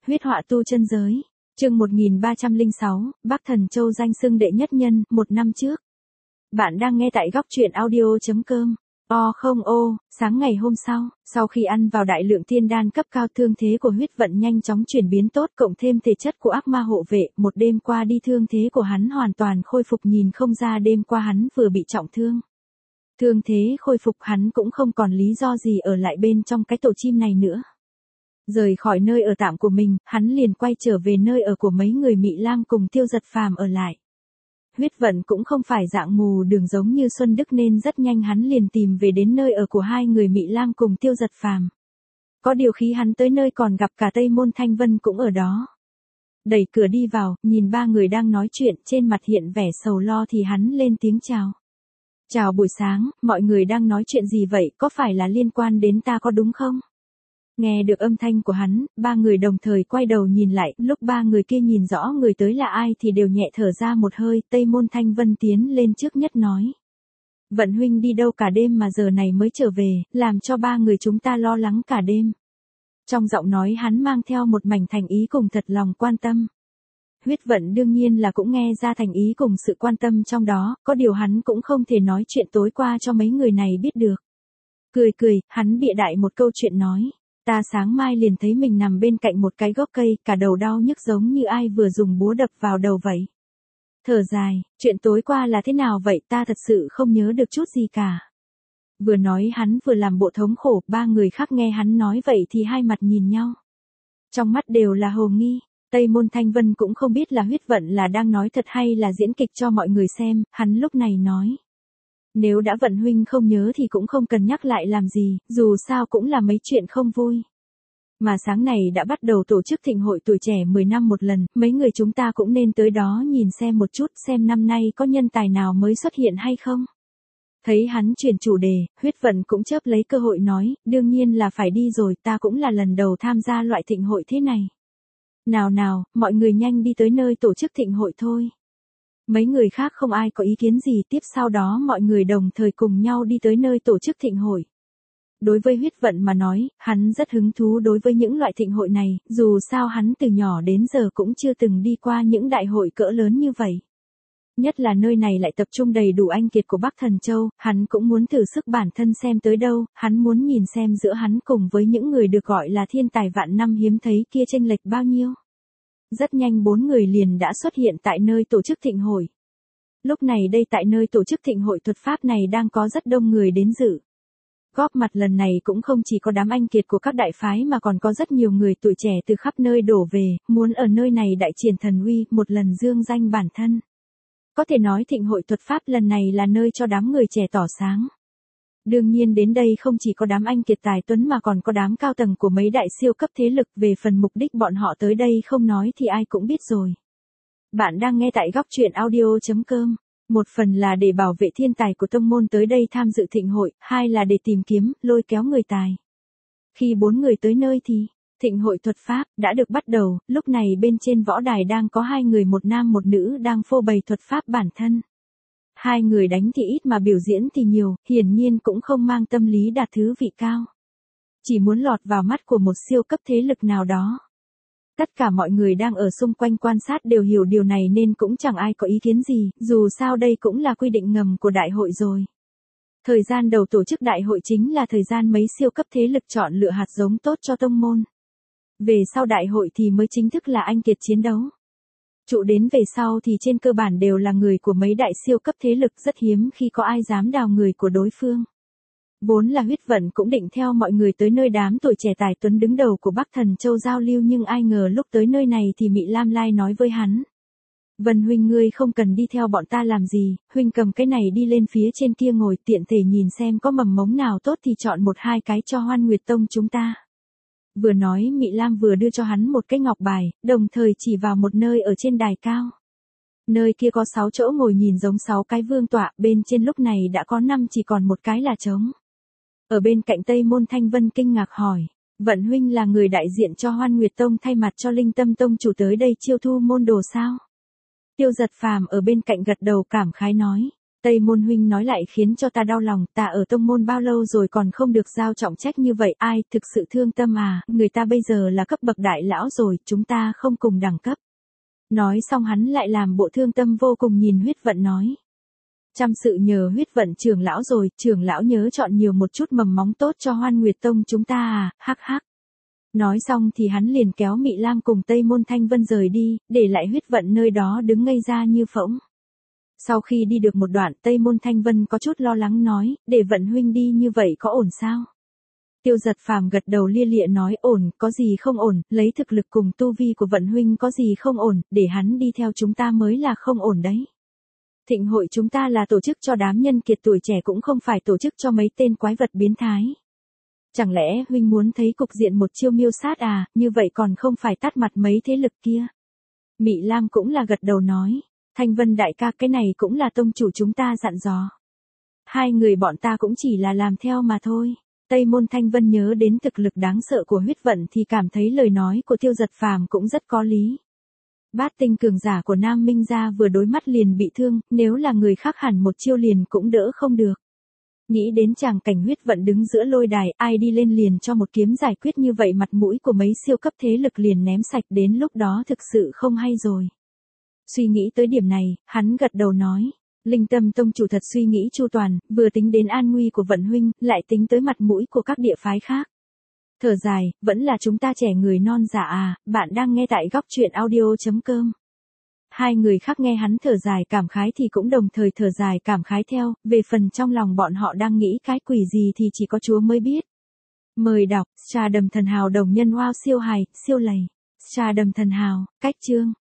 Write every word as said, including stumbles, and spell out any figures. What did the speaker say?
Huyết họa tu chân giới. Chương một nghìn ba trăm lẻ sáu, Bắc Thần Châu danh xưng đệ nhất nhân, một năm trước. Bạn đang nghe tại góc truyện audio chấm com. O không ô, sáng ngày hôm sau, sau khi ăn vào đại lượng thiên đan cấp cao, thương thế của Huyết Vận nhanh chóng chuyển biến tốt, cộng thêm thể chất của ác ma hộ vệ, một đêm qua đi thương thế của hắn hoàn toàn khôi phục, nhìn không ra đêm qua hắn vừa bị trọng thương. Thương thế khôi phục, hắn cũng không còn lý do gì ở lại bên trong cái tổ chim này nữa. Rời khỏi nơi ở tạm của mình, hắn liền quay trở về nơi ở của mấy người Mị Lam cùng Tiêu Giật Phàm ở lại. Huyết Vận cũng không phải dạng mù đường giống như Xuân Đức nên rất nhanh hắn liền tìm về đến nơi ở của hai người Mị Lam cùng Tiêu Giật Phàm. Có điều khi hắn tới nơi còn gặp cả Tây Môn Thanh Vân cũng ở đó. Đẩy cửa đi vào, nhìn ba người đang nói chuyện, trên mặt hiện vẻ sầu lo thì hắn lên tiếng chào. Chào buổi sáng, mọi người đang nói chuyện gì vậy, có phải là liên quan đến ta có đúng không? Nghe được âm thanh của hắn, ba người đồng thời quay đầu nhìn lại, lúc ba người kia nhìn rõ người tới là ai thì đều nhẹ thở ra một hơi. Tây Môn Thanh Vân tiến lên trước nhất nói. Vận huynh đi đâu cả đêm mà giờ này mới trở về, làm cho ba người chúng ta lo lắng cả đêm. Trong giọng nói hắn mang theo một mảnh thành ý cùng thật lòng quan tâm. Huyết Vận đương nhiên là cũng nghe ra thành ý cùng sự quan tâm trong đó, có điều hắn cũng không thể nói chuyện tối qua cho mấy người này biết được. Cười cười, hắn bịa đại một câu chuyện nói. Ta sáng mai liền thấy mình nằm bên cạnh một cái gốc cây, cả đầu đau nhức giống như ai vừa dùng búa đập vào đầu vậy. Thở dài, chuyện tối qua là thế nào vậy, ta thật sự không nhớ được chút gì cả. Vừa nói hắn vừa làm bộ thống khổ, ba người khác nghe hắn nói vậy thì hai mặt nhìn nhau. Trong mắt đều là hồ nghi, Tây Môn Thanh Vân cũng không biết là Huyết Vận là đang nói thật hay là diễn kịch cho mọi người xem, hắn lúc này nói. Nếu đã Vận huynh không nhớ thì cũng không cần nhắc lại làm gì, dù sao cũng là mấy chuyện không vui. Mà sáng này đã bắt đầu tổ chức thịnh hội tuổi trẻ mười năm một lần, mấy người chúng ta cũng nên tới đó nhìn xem một chút, xem năm nay có nhân tài nào mới xuất hiện hay không. Thấy hắn chuyển chủ đề, Huyết Vận cũng chớp lấy cơ hội nói, đương nhiên là phải đi rồi, ta cũng là lần đầu tham gia loại thịnh hội thế này. Nào nào, mọi người nhanh đi tới nơi tổ chức thịnh hội thôi. Mấy người khác không ai có ý kiến gì, tiếp sau đó mọi người đồng thời cùng nhau đi tới nơi tổ chức thịnh hội. Đối với Huyết Vận mà nói, hắn rất hứng thú đối với những loại thịnh hội này, dù sao hắn từ nhỏ đến giờ cũng chưa từng đi qua những đại hội cỡ lớn như vậy. Nhất là nơi này lại tập trung đầy đủ anh kiệt của Bắc Thần Châu, hắn cũng muốn thử sức bản thân xem tới đâu, hắn muốn nhìn xem giữa hắn cùng với những người được gọi là thiên tài vạn năm hiếm thấy kia chênh lệch bao nhiêu. Rất nhanh bốn người liền đã xuất hiện tại nơi tổ chức thịnh hội. Lúc này đây tại nơi tổ chức thịnh hội thuật pháp này đang có rất đông người đến dự. Góp mặt lần này cũng không chỉ có đám anh kiệt của các đại phái mà còn có rất nhiều người tuổi trẻ từ khắp nơi đổ về, muốn ở nơi này đại triển thần uy, một lần dương danh bản thân. Có thể nói thịnh hội thuật pháp lần này là nơi cho đám người trẻ tỏ sáng. Đương nhiên đến đây không chỉ có đám anh kiệt tài tuấn mà còn có đám cao tầng của mấy đại siêu cấp thế lực, về phần mục đích bọn họ tới đây không nói thì ai cũng biết rồi. Bạn đang nghe tại góc truyện audio chấm com. Một phần là để bảo vệ thiên tài của tông môn tới đây tham dự thịnh hội, hai là để tìm kiếm, lôi kéo người tài. Khi bốn người tới nơi thì, thịnh hội thuật pháp đã được bắt đầu, lúc này bên trên võ đài đang có hai người, một nam một nữ đang phô bày thuật pháp bản thân. Hai người đánh thì ít mà biểu diễn thì nhiều, hiển nhiên cũng không mang tâm lý đạt thứ vị cao. Chỉ muốn lọt vào mắt của một siêu cấp thế lực nào đó. Tất cả mọi người đang ở xung quanh quan sát đều hiểu điều này nên cũng chẳng ai có ý kiến gì, dù sao đây cũng là quy định ngầm của đại hội rồi. Thời gian đầu tổ chức đại hội chính là thời gian mấy siêu cấp thế lực chọn lựa hạt giống tốt cho tông môn. Về sau đại hội thì mới chính thức là anh kiệt chiến đấu. Trụ đến về sau thì trên cơ bản đều là người của mấy đại siêu cấp thế lực, rất hiếm khi có ai dám đào người của đối phương. Vốn là Huyết Vận cũng định theo mọi người tới nơi đám tuổi trẻ tài tuấn đứng đầu của Bắc Thần Châu giao lưu, nhưng ai ngờ lúc tới nơi này thì Mị Lam lai nói với hắn. Vân huynh, ngươi không cần đi theo bọn ta làm gì, huynh cầm cái này đi lên phía trên kia ngồi, tiện thể nhìn xem có mầm mống nào tốt thì chọn một hai cái cho Hoan Nguyệt Tông chúng ta. Vừa nói Mị Lam vừa đưa cho hắn một cái ngọc bài, đồng thời chỉ vào một nơi ở trên đài cao. Nơi kia có sáu chỗ ngồi nhìn giống sáu cái vương tọa, bên trên lúc này đã có năm, chỉ còn một cái là trống. Ở bên cạnh Tây Môn Thanh Vân kinh ngạc hỏi, Vận huynh là người đại diện cho Hoan Nguyệt Tông thay mặt cho Linh Tâm Tông chủ tới đây chiêu thu môn đồ sao? Tiêu Giật Phàm ở bên cạnh gật đầu cảm khái nói, Tây Môn huynh nói lại khiến cho ta đau lòng, ta ở tông môn bao lâu rồi còn không được giao trọng trách như vậy, ai, thực sự thương tâm à, người ta bây giờ là cấp bậc đại lão rồi, chúng ta không cùng đẳng cấp. Nói xong hắn lại làm bộ thương tâm vô cùng nhìn huyết vận nói. Trăm sự nhờ huyết vận trưởng lão rồi, trưởng lão nhớ chọn nhiều một chút mầm móng tốt cho Hoan Nguyệt Tông chúng ta à, hắc hắc. Nói xong thì hắn liền kéo Mị Lam cùng Tây Môn Thanh Vân rời đi, để lại huyết vận nơi đó đứng ngây ra như phỗng. Sau khi đi được một đoạn, Tây Môn Thanh Vân có chút lo lắng nói, để vận huynh đi như vậy có ổn sao? Tiêu Giật Phàm gật đầu lia lịa nói ổn, có gì không ổn, lấy thực lực cùng tu vi của vận huynh có gì không ổn, để hắn đi theo chúng ta mới là không ổn đấy. Thịnh hội chúng ta là tổ chức cho đám nhân kiệt tuổi trẻ cũng không phải tổ chức cho mấy tên quái vật biến thái. Chẳng lẽ huynh muốn thấy cục diện một chiêu miêu sát à, như vậy còn không phải tát mặt mấy thế lực kia. Mị Lam cũng là gật đầu nói, Thanh Vân đại ca cái này cũng là tông chủ chúng ta dặn dò. Hai người bọn ta cũng chỉ là làm theo mà thôi. Tây Môn Thanh Vân nhớ đến thực lực đáng sợ của huyết vận thì cảm thấy lời nói của Tiêu Giật Phàm cũng rất có lý. Bát tinh cường giả của Nam Minh gia vừa đối mắt liền bị thương, nếu là người khác hẳn một chiêu liền cũng đỡ không được. Nghĩ đến chàng cảnh huyết vận đứng giữa lôi đài, ai đi lên liền cho một kiếm giải quyết như vậy, mặt mũi của mấy siêu cấp thế lực liền ném sạch, đến lúc đó thực sự không hay rồi. Suy nghĩ tới điểm này, hắn gật đầu nói, Linh Tâm tông chủ thật suy nghĩ chu toàn, vừa tính đến an nguy của vận huynh, lại tính tới mặt mũi của các địa phái khác. Thở dài, vẫn là chúng ta trẻ người non dạ à, bạn đang nghe tại góc truyện audio chấm com. Hai người khác nghe hắn thở dài cảm khái thì cũng đồng thời thở dài cảm khái theo, về phần trong lòng bọn họ đang nghĩ cái quỷ gì thì chỉ có Chúa mới biết. Mời đọc, Trà Đầm Thần Hào đồng nhân wow siêu hài, siêu lầy. Trà Đầm Thần Hào, cách chương.